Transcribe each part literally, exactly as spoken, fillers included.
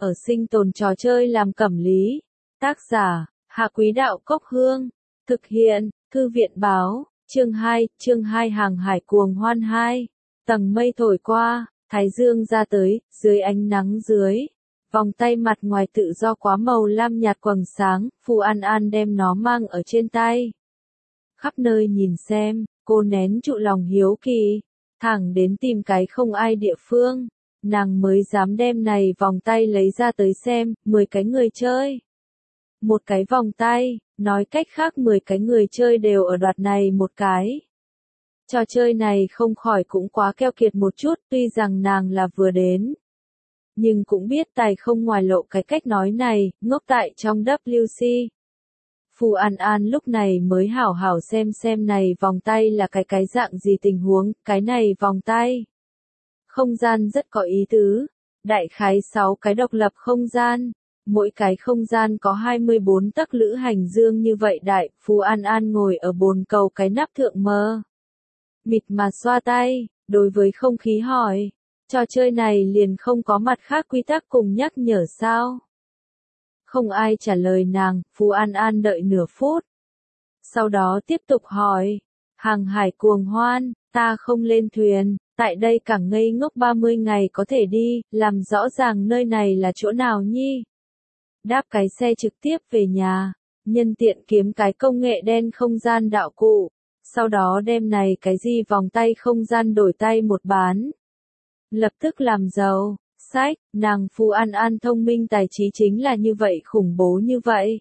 ở sinh tồn trò chơi làm cẩm lý. Tác giả, Hạ Quý Đạo Cốc Hương. Thực hiện, Thư viện Báo, chương hai, chương hai hàng hải cuồng hoan hai. Tầng mây thổi qua, thái dương ra tới, dưới ánh nắng dưới. Vòng tay mặt ngoài tự do quá màu lam nhạt quầng sáng, Phù An An đem nó mang ở trên tay. Khắp nơi nhìn xem, cô nén trụ lòng hiếu kỳ, thẳng đến tìm cái không ai địa phương, nàng mới dám đem này vòng tay lấy ra tới xem, mười cái người chơi. Một cái vòng tay, nói cách khác mười cái người chơi đều ở đoạt này một cái. Trò chơi này không khỏi cũng quá keo kiệt một chút, tuy rằng nàng là vừa đến. Nhưng cũng biết tài không ngoài lộ cái cách nói này, ngốc tại trong W C. Phù An An lúc này mới hảo hảo xem xem này vòng tay là cái cái dạng gì tình huống, cái này vòng tay. Không gian rất có ý tứ, đại khái sáu cái độc lập không gian, mỗi cái không gian có hai mươi bốn tấc lữ hành dương như vậy đại, Phù An An ngồi ở bồn cầu cái nắp thượng mơ. Mịt mà xoa tay, đối với không khí hỏi, trò chơi này liền không có mặt khác quy tắc cùng nhắc nhở sao? Không ai trả lời nàng, Phù An An đợi nửa phút. Sau đó tiếp tục hỏi, hàng hải cuồng hoan, ta không lên thuyền, tại đây cảng ngây ngốc ba mươi ngày có thể đi, làm rõ ràng nơi này là chỗ nào nhi? Đáp cái xe trực tiếp về nhà, nhân tiện kiếm cái công nghệ đen không gian đạo cụ, sau đó đem này cái gì vòng tay không gian đổi tay một bán. Lập tức làm giàu. Sách, nàng Phù An An thông minh tài trí chính là như vậy khủng bố như vậy.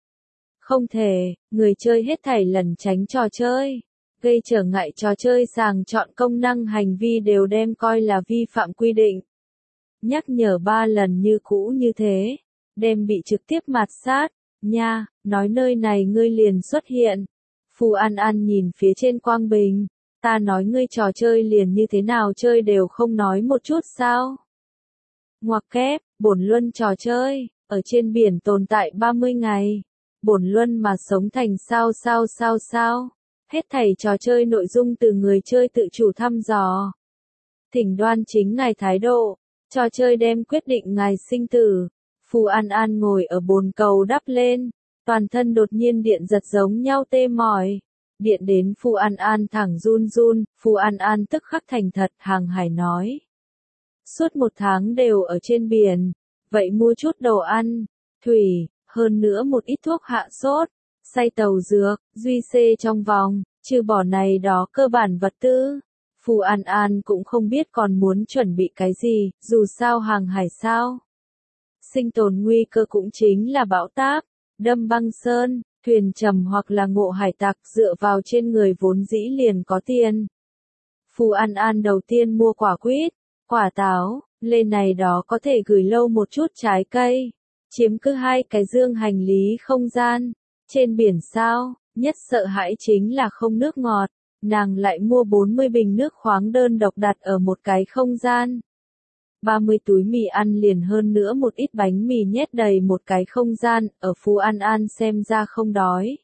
Không thể, người chơi hết thảy lần tránh trò chơi, gây trở ngại trò chơi sàng chọn công năng hành vi đều đem coi là vi phạm quy định. Nhắc nhở ba lần như cũ như thế, đem bị trực tiếp mạt sát, nha, nói nơi này ngươi liền xuất hiện. Phù An An nhìn phía trên quang bình, ta nói ngươi trò chơi liền như thế nào chơi đều không nói một chút sao? Ngoặc kép, bổn luân trò chơi, ở trên biển tồn tại ba mươi ngày. Bổn luân mà sống thành sao sao sao sao. Hết thảy trò chơi nội dung từ người chơi tự chủ thăm dò. Thỉnh đoan chính ngài thái độ. Trò chơi đem quyết định ngài sinh tử. Phù An An ngồi ở bồn cầu đắp lên. Toàn thân đột nhiên điện giật giống nhau tê mỏi. Điện đến Phù An An thẳng run run. Phù An An tức khắc thành thật hàng hải nói. Suốt một tháng đều ở trên biển, vậy mua chút đồ ăn, thủy, hơn nữa một ít thuốc hạ sốt, say tàu dược, duy xê trong vòng, trừ bỏ này đó cơ bản vật tư. Phù An An cũng không biết còn muốn chuẩn bị cái gì, dù sao hàng hải sao. Sinh tồn nguy cơ cũng chính là bão táp, đâm băng sơn, thuyền trầm hoặc là ngộ hải tặc dựa vào trên người vốn dĩ liền có tiền. Phù An An đầu tiên mua quả quýt. Quả táo, lên này đó có thể gửi lâu một chút trái cây, chiếm cứ hai cái dương hành lý không gian, trên biển sao, nhất sợ hãi chính là không nước ngọt, nàng lại mua bốn mươi bình nước khoáng đơn độc đặt ở một cái không gian. ba mươi túi mì ăn liền hơn nữa một ít bánh mì nhét đầy một cái không gian, ở Phù An An xem ra không đói.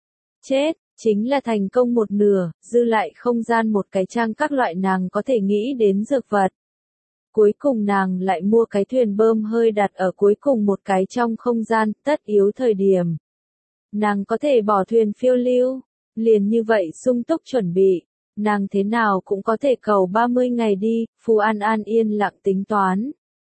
Chết, chính là thành công một nửa, dư lại không gian một cái trang các loại nàng có thể nghĩ đến dược vật. Cuối cùng nàng lại mua cái thuyền bơm hơi đặt ở cuối cùng một cái trong không gian, tất yếu thời điểm. Nàng có thể bỏ thuyền phiêu lưu, liền như vậy sung túc chuẩn bị, nàng thế nào cũng có thể cầu ba mươi ngày đi, Phù An An yên lặng tính toán.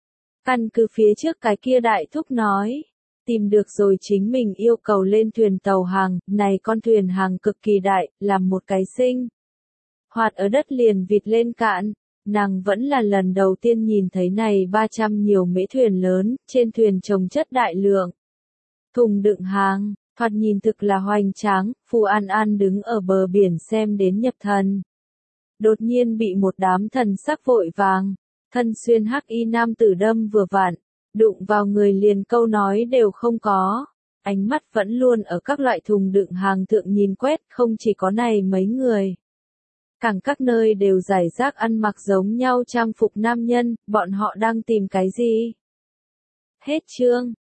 Căn cứ phía trước cái kia đại thúc nói, tìm được rồi chính mình yêu cầu lên thuyền tàu hàng, này con thuyền hàng cực kỳ đại, làm một cái sinh. Hoạt ở đất liền vịt lên cạn. Nàng vẫn là lần đầu tiên nhìn thấy này ba trăm nhiều mễ thuyền lớn, trên thuyền trồng chất đại lượng. Thùng đựng hàng, thoạt nhìn thực là hoành tráng, Phù An An đứng ở bờ biển xem đến nhập thần. Đột nhiên bị một đám thần sắc vội vàng, thân xuyên hắc y nam tử đâm vừa vặn, đụng vào người liền câu nói đều không có. Ánh mắt vẫn luôn ở các loại thùng đựng hàng thượng nhìn quét, không chỉ có này mấy người. Càng các nơi đều rải rác ăn mặc giống nhau trang phục nam nhân, bọn họ đang tìm cái gì? Hết chương.